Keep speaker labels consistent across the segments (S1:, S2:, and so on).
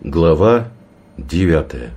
S1: Глава 9.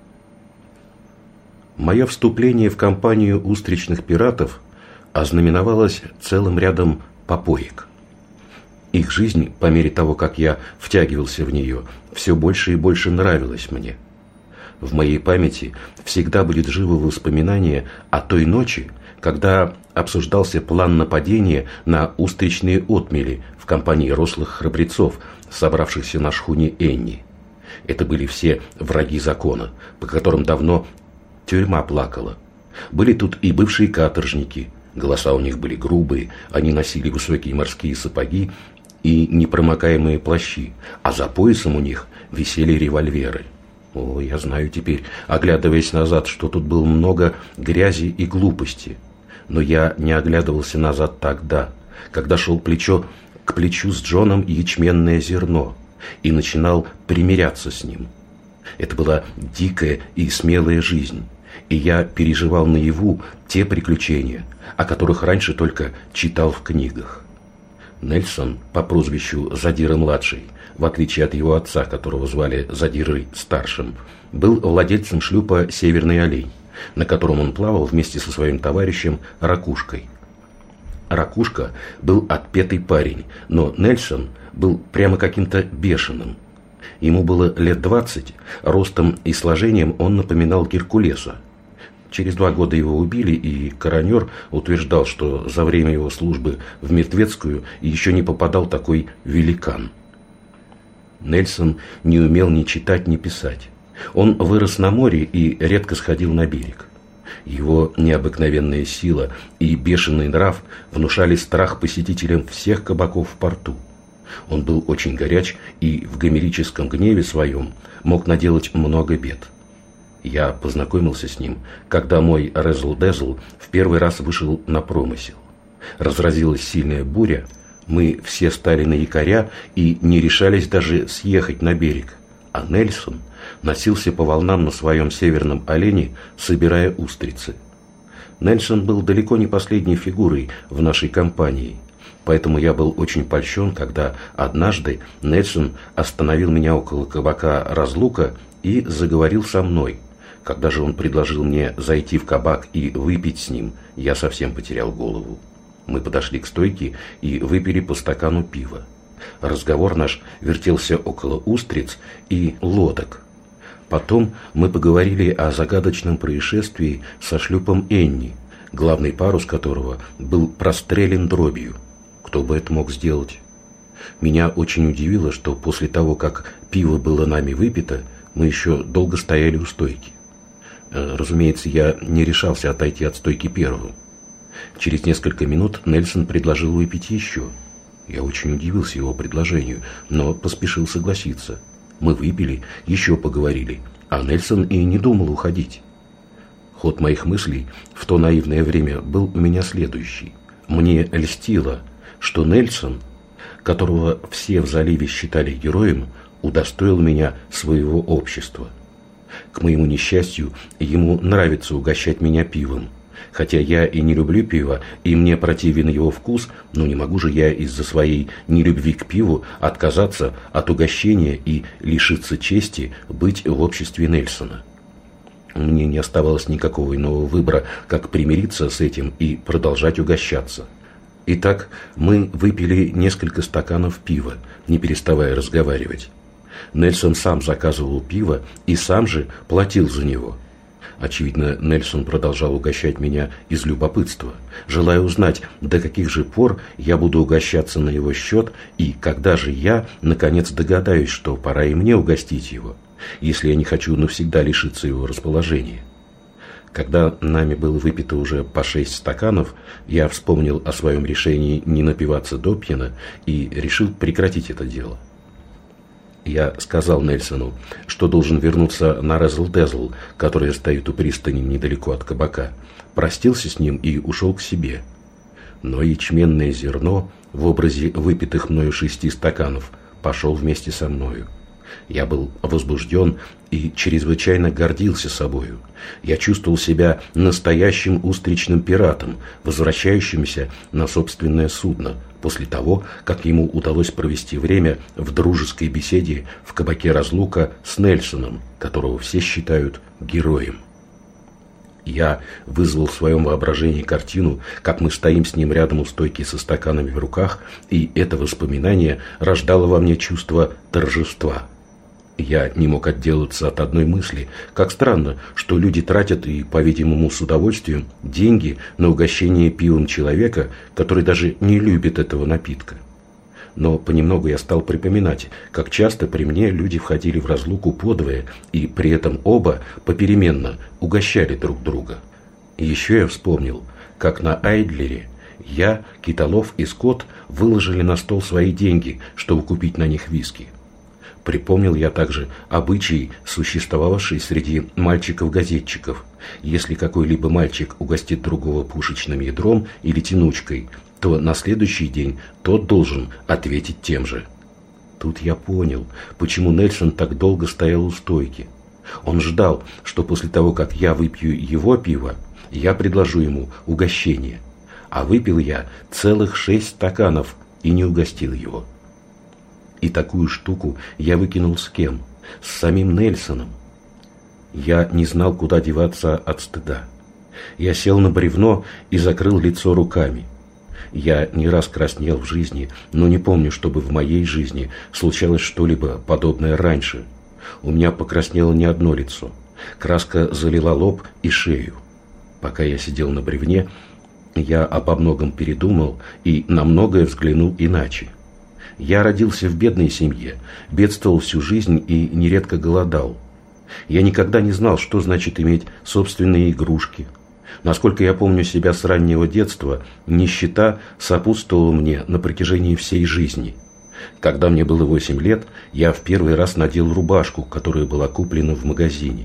S1: Мое вступление в компанию устричных пиратов ознаменовалось целым рядом попоек. Их жизнь, по мере того, как я втягивался в нее, все больше и больше нравилась мне. В моей памяти всегда будет живо воспоминание о той ночи, когда обсуждался план нападения на устричные отмели в компании рослых храбрецов, собравшихся на шхуне Энни. Это были все враги закона, по которым давно тюрьма плакала. Были тут и бывшие каторжники, голоса у них были грубые, они носили высокие морские сапоги и непромокаемые плащи, а за поясом у них висели револьверы. О, я знаю теперь, оглядываясь назад, что тут было много грязи и глупости. Но я не оглядывался назад тогда, когда шел плечо к плечу с Джоном ячменное зерно и начинал примиряться с ним. Это была дикая и смелая жизнь, и я переживал наяву те приключения, о которых раньше только читал в книгах. Нельсон по прозвищу Задира-младший, в отличие от его отца, которого звали Задирой-старшим, был владельцем шлюпа «Северный олень», на котором он плавал вместе со своим товарищем Ракушкой. Ракушка был отпетый парень, но Нельсон был прямо каким-то бешеным. Ему было лет 20, ростом и сложением он напоминал Геркулеса. Через 2 года его убили, и коронер утверждал, что за время его службы в Мертвецкую еще не попадал такой великан. Нельсон не умел ни читать, ни писать. Он вырос на море и редко сходил на берег. Его необыкновенная сила и бешеный нрав внушали страх посетителям всех кабаков в порту. Он был очень горяч и в гомерическом гневе своем мог наделать много бед. Я познакомился с ним, когда мой Резл-Дезл в первый раз вышел на промысел. Разразилась сильная буря, мы все стали на якоря и не решались даже съехать на берег, а Нельсон носился по волнам на своем северном олене, собирая устрицы. Нельсон был далеко не последней фигурой в нашей компании, поэтому я был очень польщен, когда однажды Нельсон остановил меня около кабака «Разлука» и заговорил со мной. Когда же он предложил мне зайти в кабак и выпить с ним, я совсем потерял голову. Мы подошли к стойке и выпили по стакану пива. Разговор наш вертелся около устриц и лодок. Потом мы поговорили о загадочном происшествии со шлюпом Энни, главный парус которого был прострелен дробью. Кто бы это мог сделать? Меня очень удивило, что после того, как пиво было нами выпито, мы еще долго стояли у стойки. Разумеется, я не решался отойти от стойки первым. Через несколько минут Нельсон предложил выпить еще. Я очень удивился его предложению, но поспешил согласиться. Мы выпили, еще поговорили, а Нельсон и не думал уходить. Ход моих мыслей в то наивное время был у меня следующий. Мне льстило, что Нельсон, которого все в заливе считали героем, удостоил меня своего общества. К моему несчастью, ему нравится угощать меня пивом. Хотя я и не люблю пиво, и мне противен его вкус, но не могу же я из-за своей нелюбви к пиву отказаться от угощения и лишиться чести быть в обществе Нельсона. Мне не оставалось никакого иного выбора, как примириться с этим и продолжать угощаться. Итак, мы выпили несколько стаканов пива, не переставая разговаривать. Нельсон сам заказывал пиво и сам же платил за него. Очевидно, Нельсон продолжал угощать меня из любопытства, желая узнать, до каких же пор я буду угощаться на его счет и когда же я, наконец, догадаюсь, что пора и мне угостить его, если я не хочу навсегда лишиться его расположения. Когда нами было выпито уже по 6 стаканов, я вспомнил о своем решении не напиваться допьяна и решил прекратить это дело. Я сказал Нельсону, что должен вернуться на Резл-Дезл, который стоит у пристани недалеко от кабака, простился с ним и ушел к себе. Но ячменное зерно в образе выпитых мною 6 стаканов пошел вместе со мною. Я был возбужден и чрезвычайно гордился собою. Я чувствовал себя настоящим устричным пиратом, возвращающимся на собственное судно, после того, как ему удалось провести время в дружеской беседе в кабаке «Разлука» с Нельсоном, которого все считают героем. Я вызвал в своем воображении картину, как мы стоим с ним рядом у стойки со стаканами в руках, и это воспоминание рождало во мне чувство торжества. Я не мог отделаться от одной мысли, как странно, что люди тратят, и, по-видимому, с удовольствием, деньги на угощение пивом человека, который даже не любит этого напитка. Но понемногу я стал припоминать, как часто при мне люди входили в разлуку подвое, и при этом оба попеременно угощали друг друга. И еще я вспомнил, как на Айдлере я, Китолов и Скотт выложили на стол свои деньги, чтобы купить на них виски. Припомнил я также обычай, существовавший среди мальчиков-газетчиков. Если какой-либо мальчик угостит другого пушечным ядром или тянучкой, то на следующий день тот должен ответить тем же. Тут я понял, почему Нельсон так долго стоял у стойки. Он ждал, что после того, как я выпью его пиво, я предложу ему угощение. А выпил я целых 6 стаканов и не угостил его. И такую штуку я выкинул с кем? С самим Нельсоном. Я не знал, куда деваться от стыда. Я сел на бревно и закрыл лицо руками. Я не раз краснел в жизни, но не помню, чтобы в моей жизни случалось что-либо подобное раньше. У меня покраснело не одно лицо. Краска залила лоб и шею. Пока я сидел на бревне, я обо многом передумал и на многое взглянул иначе. Я родился в бедной семье, бедствовал всю жизнь и нередко голодал. Я никогда не знал, что значит иметь собственные игрушки. Насколько я помню себя с раннего детства, нищета сопутствовала мне на протяжении всей жизни. Когда мне было 8 лет, я в первый раз надел рубашку, которая была куплена в магазине.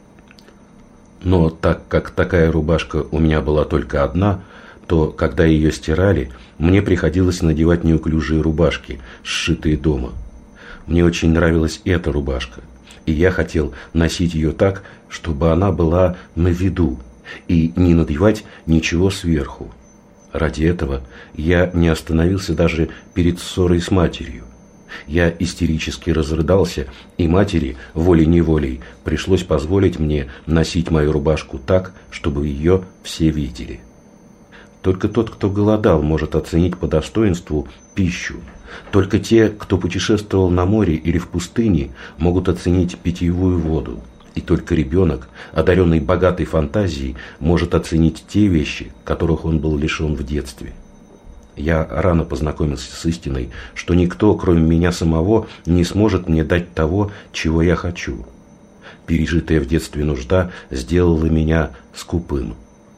S1: Но так как такая рубашка у меня была только одна, то, когда ее стирали, мне приходилось надевать неуклюжие рубашки, сшитые дома. Мне очень нравилась эта рубашка, и я хотел носить ее так, чтобы она была на виду, и не надевать ничего сверху. Ради этого я не остановился даже перед ссорой с матерью. Я истерически разрыдался, и матери, волей-неволей, пришлось позволить мне носить мою рубашку так, чтобы ее все видели. Только тот, кто голодал, может оценить по достоинству пищу. Только те, кто путешествовал на море или в пустыне, могут оценить питьевую воду. И только ребенок, одаренный богатой фантазией, может оценить те вещи, которых он был лишен в детстве. Я рано познакомился с истиной, что никто, кроме меня самого, не сможет мне дать того, чего я хочу. Пережитая в детстве нужда сделала меня скупым.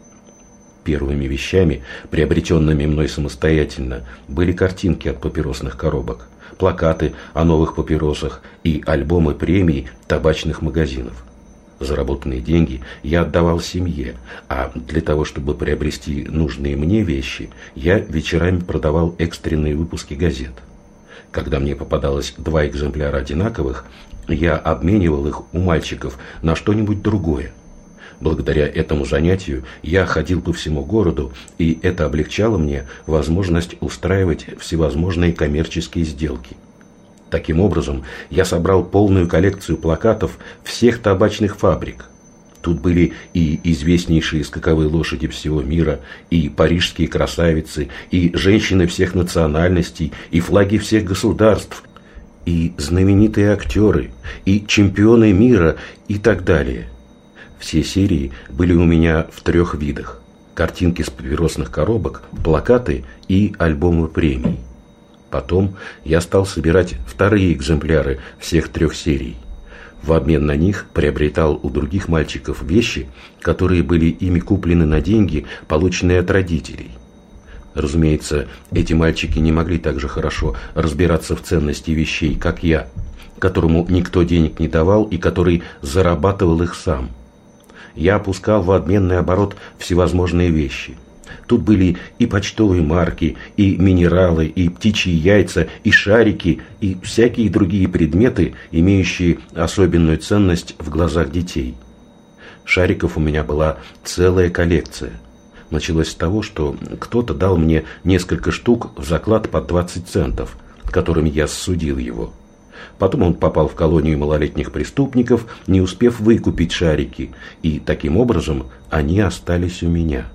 S1: Первыми вещами, приобретенными мной самостоятельно, были картинки от папиросных коробок, плакаты о новых папиросах и альбомы премий табачных магазинов. Заработанные деньги я отдавал семье, а для того, чтобы приобрести нужные мне вещи, я вечерами продавал экстренные выпуски газет. Когда мне попадалось 2 экземпляра одинаковых, я обменивал их у мальчиков на что-нибудь другое. Благодаря этому занятию я ходил по всему городу, и это облегчало мне возможность устраивать всевозможные коммерческие сделки. Таким образом, я собрал полную коллекцию плакатов всех табачных фабрик. Тут были и известнейшие скаковые лошади всего мира, и парижские красавицы, и женщины всех национальностей, и флаги всех государств, и знаменитые актеры, и чемпионы мира, и так далее. Все серии были у меня в 3 видах: картинки с папиросных коробок, плакаты и альбомы премий. Потом я стал собирать 2-е экземпляры всех 3 серий. В обмен на них приобретал у других мальчиков вещи, которые были ими куплены на деньги, полученные от родителей. Разумеется, эти мальчики не могли так же хорошо разбираться в ценности вещей, как я, которому никто денег не давал и который зарабатывал их сам. Я опускал в обменный оборот всевозможные вещи. Тут были и почтовые марки, и минералы, и птичьи яйца, и шарики, и всякие другие предметы, имеющие особенную ценность в глазах детей. Шариков у меня была целая коллекция. Началось с того, что кто-то дал мне несколько штук в заклад под 20 центов, которыми я ссудил его. Потом он попал в колонию малолетних преступников, не успев выкупить шарики, и таким образом они остались у меня.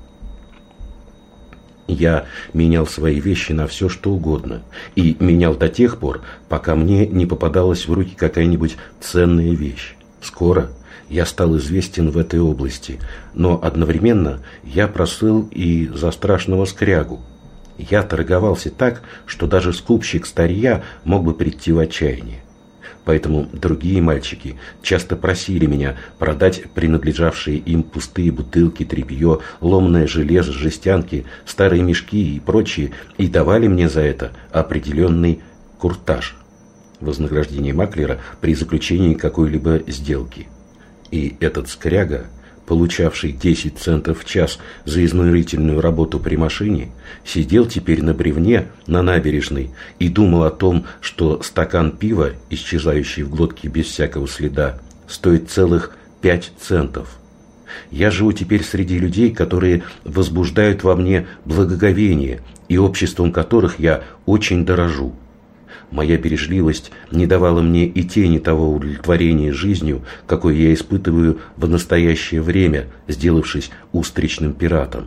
S1: Я менял свои вещи на все, что угодно, и менял до тех пор, пока мне не попадалась в руки какая-нибудь ценная вещь. Скоро я стал известен в этой области, но одновременно я прослыл и за страшного скрягу. Я торговался так, что даже скупщик старья мог бы прийти в отчаяние. Поэтому другие мальчики часто просили меня продать принадлежавшие им пустые бутылки, тряпье, ломное железо, жестянки, старые мешки и прочее, и давали мне за это определенный куртаж, вознаграждение маклера при заключении какой-либо сделки. И этот скряга, получавший 10 центов в час за изнурительную работу при машине, сидел теперь на бревне на набережной и думал о том, что стакан пива, исчезающий в глотке без всякого следа, стоит целых 5 центов. Я живу теперь среди людей, которые возбуждают во мне благоговение, и обществом которых я очень дорожу. Моя бережливость не давала мне и тени того удовлетворения жизнью, какое я испытываю в настоящее время, сделавшись устричным пиратом.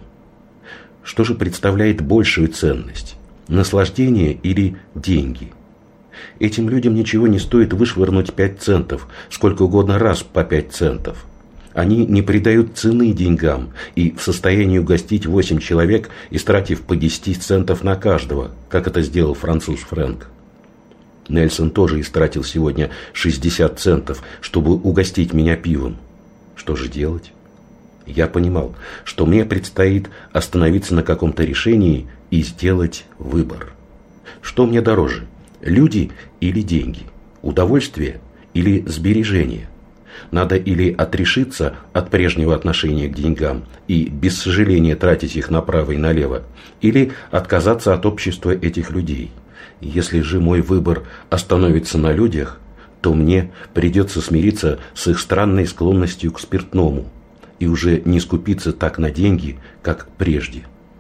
S1: Что же представляет большую ценность? Наслаждение или деньги? Этим людям ничего не стоит вышвырнуть 5 центов, сколько угодно раз по 5 центов. Они не придают цены деньгам и в состоянии угостить 8 человек, истратив по 10 центов на каждого, как это сделал француз Фрэнк. Нельсон тоже истратил сегодня 60 центов, чтобы угостить меня пивом. Что же делать? Я понимал, что мне предстоит остановиться на каком-то решении и сделать выбор. Что мне дороже, люди или деньги, удовольствие или сбережение? Надо или отрешиться от прежнего отношения к деньгам и без сожаления тратить их направо и налево, или отказаться от общества этих людей. Если же мой выбор остановится на людях, то мне придется смириться с их странной склонностью к спиртному и уже не скупиться так на деньги, как прежде.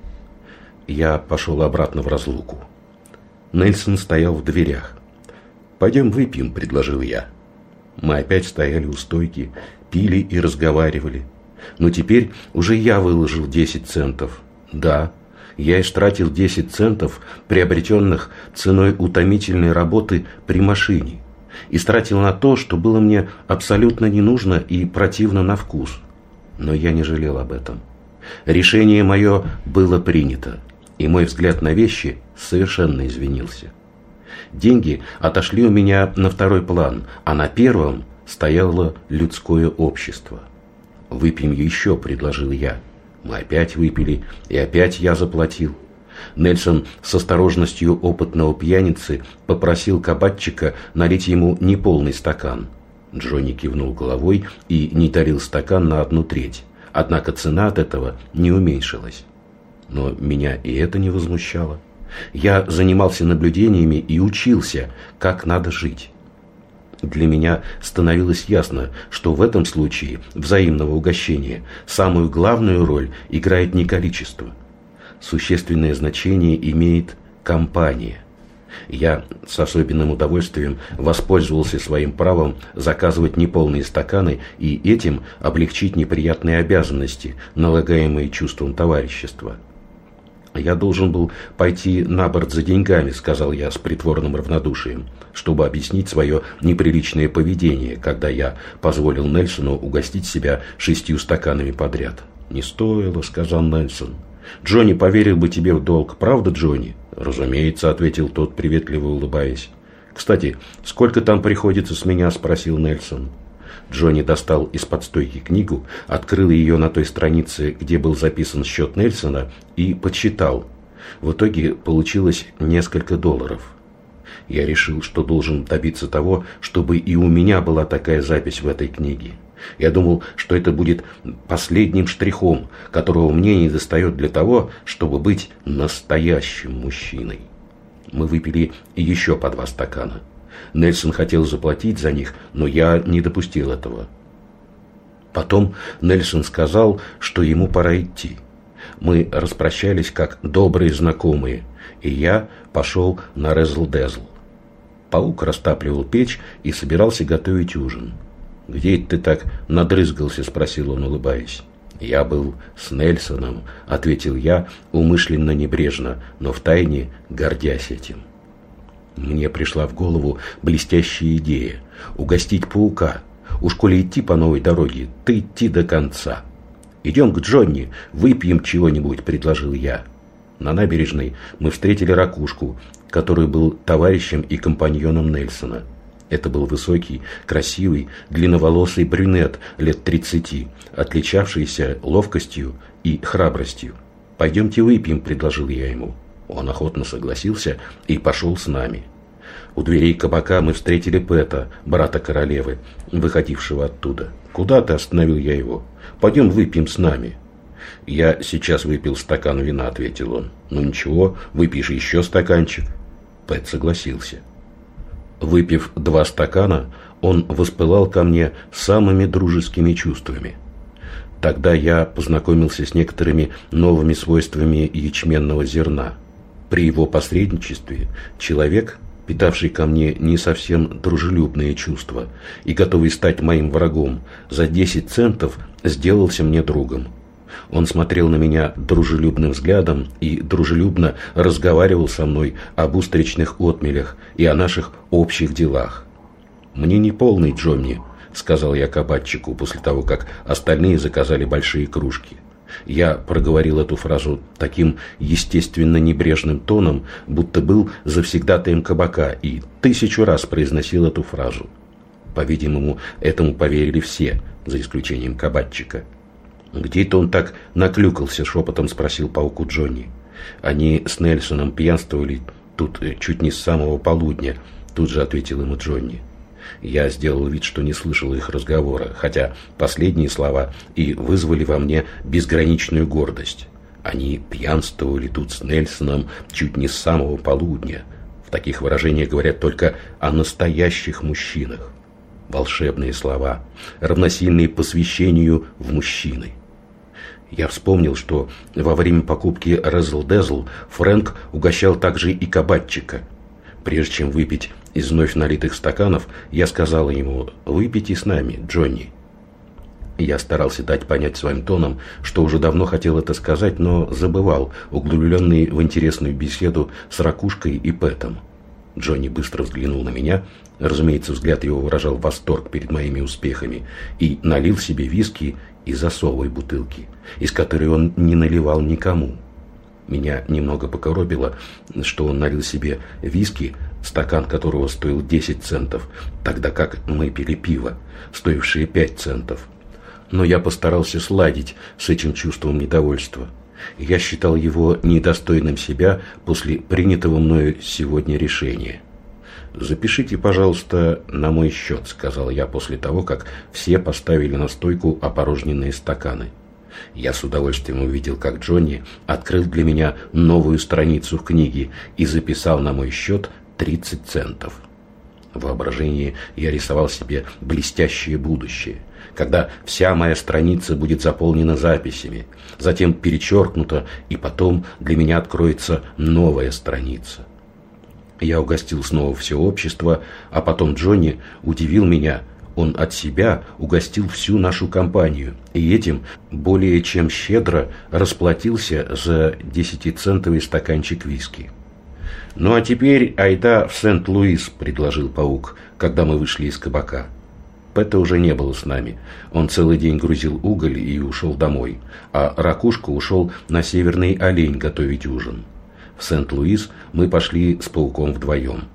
S1: Я пошел обратно в разлуку. Нельсон стоял в дверях. «Пойдем выпьем», — предложил я. Мы опять стояли у стойки, пили и разговаривали. Но теперь уже я выложил 10 центов. Да, я истратил 10 центов, приобретенных ценой утомительной работы при машине. Истратил на то, что было мне абсолютно не нужно и противно на вкус. Но я не жалел об этом. Решение мое было принято, и мой взгляд на вещи совершенно изменился. Деньги отошли у меня на второй план, а на первом стояло людское общество. «Выпьем еще», — предложил я. Мы опять выпили, и опять я заплатил. Нельсон с осторожностью опытного пьяницы попросил кабачика налить ему неполный стакан. Джонни кивнул головой и не долил стакан на 1/3. Однако цена от этого не уменьшилась. Но меня и это не возмущало. Я занимался наблюдениями и учился, как надо жить. Для меня становилось ясно, что в этом случае взаимного угощения самую главную роль играет не количество. Существенное значение имеет компания. Я с особенным удовольствием воспользовался своим правом заказывать неполные стаканы и этим облегчить неприятные обязанности, налагаемые чувством товарищества. «Я должен был пойти на борт за деньгами», — сказал я с притворным равнодушием, чтобы объяснить свое неприличное поведение, когда я позволил Нельсону угостить себя 6 стаканами подряд. «Не стоило», — сказал Нельсон. «Джонни поверил бы тебе в долг, правда, Джонни?» «Разумеется», — ответил тот, приветливо улыбаясь. «Кстати, сколько там приходится с меня?» — спросил Нельсон. Джонни достал из-под стойки книгу, открыл ее на той странице, где был записан счет Нельсона, и подсчитал. В итоге получилось несколько $. Я решил, что должен добиться того, чтобы и у меня была такая запись в этой книге. Я думал, что это будет последним штрихом, которого мне недостает для того, чтобы быть настоящим мужчиной. Мы выпили еще по 2 стакана. Нельсон хотел заплатить за них, но я не допустил этого. Потом Нельсон сказал, что ему пора идти. Мы распрощались как добрые знакомые, и я пошел на Резл-Дезл. Паук растапливал печь и собирался готовить ужин. «Где ты так надрызгался?» – спросил он, улыбаясь. «Я был с Нельсоном», – ответил я, умышленно небрежно, но втайне гордясь этим. Мне пришла в голову блестящая идея – угостить паука. Уж коли идти по новой дороге, то идти до конца. «Идем к Джонни, выпьем чего-нибудь», – предложил я. На набережной мы встретили Ракушку, который был товарищем и компаньоном Нельсона. Это был высокий, красивый, длинноволосый брюнет лет 30, отличавшийся ловкостью и храбростью. «Пойдемте выпьем», – предложил я ему. Он охотно согласился и пошел с нами. У дверей кабака мы встретили Пэта, брата королевы, выходившего оттуда. «Куда ты?» – остановил я его. «Пойдем выпьем с нами». «Я сейчас выпил стакан вина», – ответил он. «Ну ничего, выпьешь еще стаканчик». Пэт согласился. Выпив 2 стакана, он воспылал ко мне самыми дружескими чувствами. Тогда я познакомился с некоторыми новыми свойствами ячменного зерна. При его посредничестве человек, питавший ко мне не совсем дружелюбные чувства и готовый стать моим врагом, за 10 центов сделался мне другом. Он смотрел на меня дружелюбным взглядом и дружелюбно разговаривал со мной об устричных отмелях и о наших общих делах. «Мне не полный, Джонни», — сказал я кабачику после того, как остальные заказали большие кружки. Я проговорил эту фразу таким естественно небрежным тоном, будто был завсегдатаем кабака, и 1000 раз произносил эту фразу. По-видимому, этому поверили все, за исключением кабачика. «Где-то он так наклюкался?» – шепотом спросил пауку Джонни. «Они с Нельсоном пьянствовали тут чуть не с самого полудня», – тут же ответил ему Джонни. Я сделал вид, что не слышал их разговора, хотя последние слова и вызвали во мне безграничную гордость. Они пьянствовали тут с Нельсоном чуть не с самого полудня. В таких выражениях говорят только о настоящих мужчинах. Волшебные слова, равносильные посвящению в мужчины. Я вспомнил, что во время покупки Резл-Дезл Фрэнк угощал также и кабачика. Прежде чем выпить из вновь налитых стаканов, я сказал ему: «Выпейте с нами, Джонни». Я старался дать понять своим тоном, что уже давно хотел это сказать, но забывал, углубленный в интересную беседу с Ракушкой и Пэтом. Джонни быстро взглянул на меня, разумеется, взгляд его выражал восторг перед моими успехами, и налил себе виски из осовой бутылки, из которой он не наливал никому. Меня немного покоробило, что он налил себе виски, стакан которого стоил 10 центов, тогда как мы пили пиво, стоившее 5 центов. Но я постарался сладить с этим чувством недовольства. Я считал его недостойным себя после принятого мною сегодня решения. «Запишите, пожалуйста, на мой счет», — сказал я после того, как все поставили на стойку опорожненные стаканы. Я с удовольствием увидел, как Джонни открыл для меня новую страницу в книге и записал на мой счет 30 центов. В воображении я рисовал себе блестящее будущее, когда вся моя страница будет заполнена записями, затем перечеркнута, и потом для меня откроется новая страница. Я угостил снова все общество, а потом Джонни удивил меня. Он от себя угостил всю нашу компанию, и этим более чем щедро расплатился за 10-центовый стаканчик виски. «Ну а теперь айда в Сент-Луис», — предложил паук, когда мы вышли из кабака. Пэта уже не было с нами. Он целый день грузил уголь и ушел домой, а Ракушка ушел на Северный Олень готовить ужин. В Сент-Луис мы пошли с пауком вдвоем.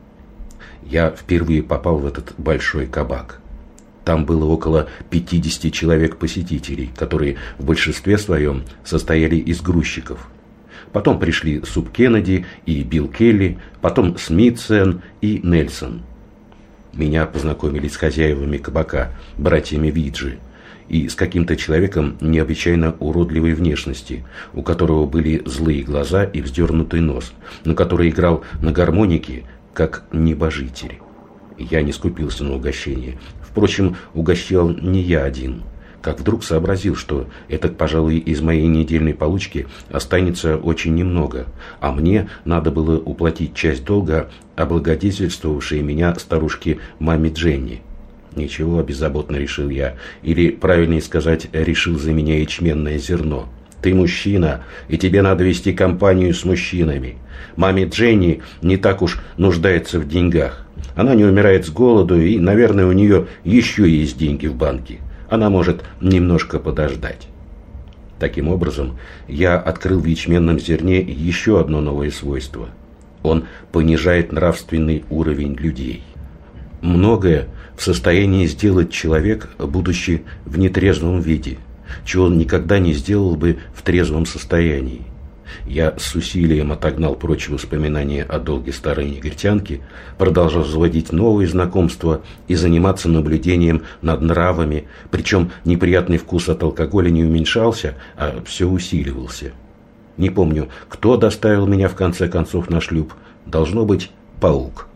S1: Я впервые попал в этот большой кабак. Там было около 50 человек-посетителей, которые в большинстве своем состояли из грузчиков. Потом пришли Суп Кеннеди и Билл Келли, потом Смитсен и Нельсон. Меня познакомили с хозяевами кабака, братьями Виджи. и с каким-то человеком необычайно уродливой внешности, у которого были злые глаза и вздернутый нос, но который играл на гармонике, как небожитель. Я не скупился на угощение. Впрочем, угощал не я один. Как вдруг сообразил, что это, пожалуй, из моей недельной получки останется очень немного, а мне надо было уплатить часть долга облагодетельствовавшей меня старушке маме Дженни. Ничего, беззаботно решил я, или, правильнее сказать, решил за меня ячменное зерно. Ты мужчина, и тебе надо вести компанию с мужчинами. Маме Дженни не так уж нуждается в деньгах. Она не умирает с голоду, и, наверное, у нее еще есть деньги в банке. Она может немножко подождать. Таким образом, я открыл в ячменном зерне еще одно новое свойство. Он понижает нравственный уровень людей. Многое в состоянии сделать человек, будучи в нетрезвом виде, чего он никогда не сделал бы в трезвом состоянии. Я с усилием отогнал прочь воспоминания о долге старой негритянки, продолжал заводить новые знакомства и заниматься наблюдением над нравами, причем неприятный вкус от алкоголя не уменьшался, а все усиливался. Не помню, кто доставил меня в конце концов на шлюп, должно быть, паук.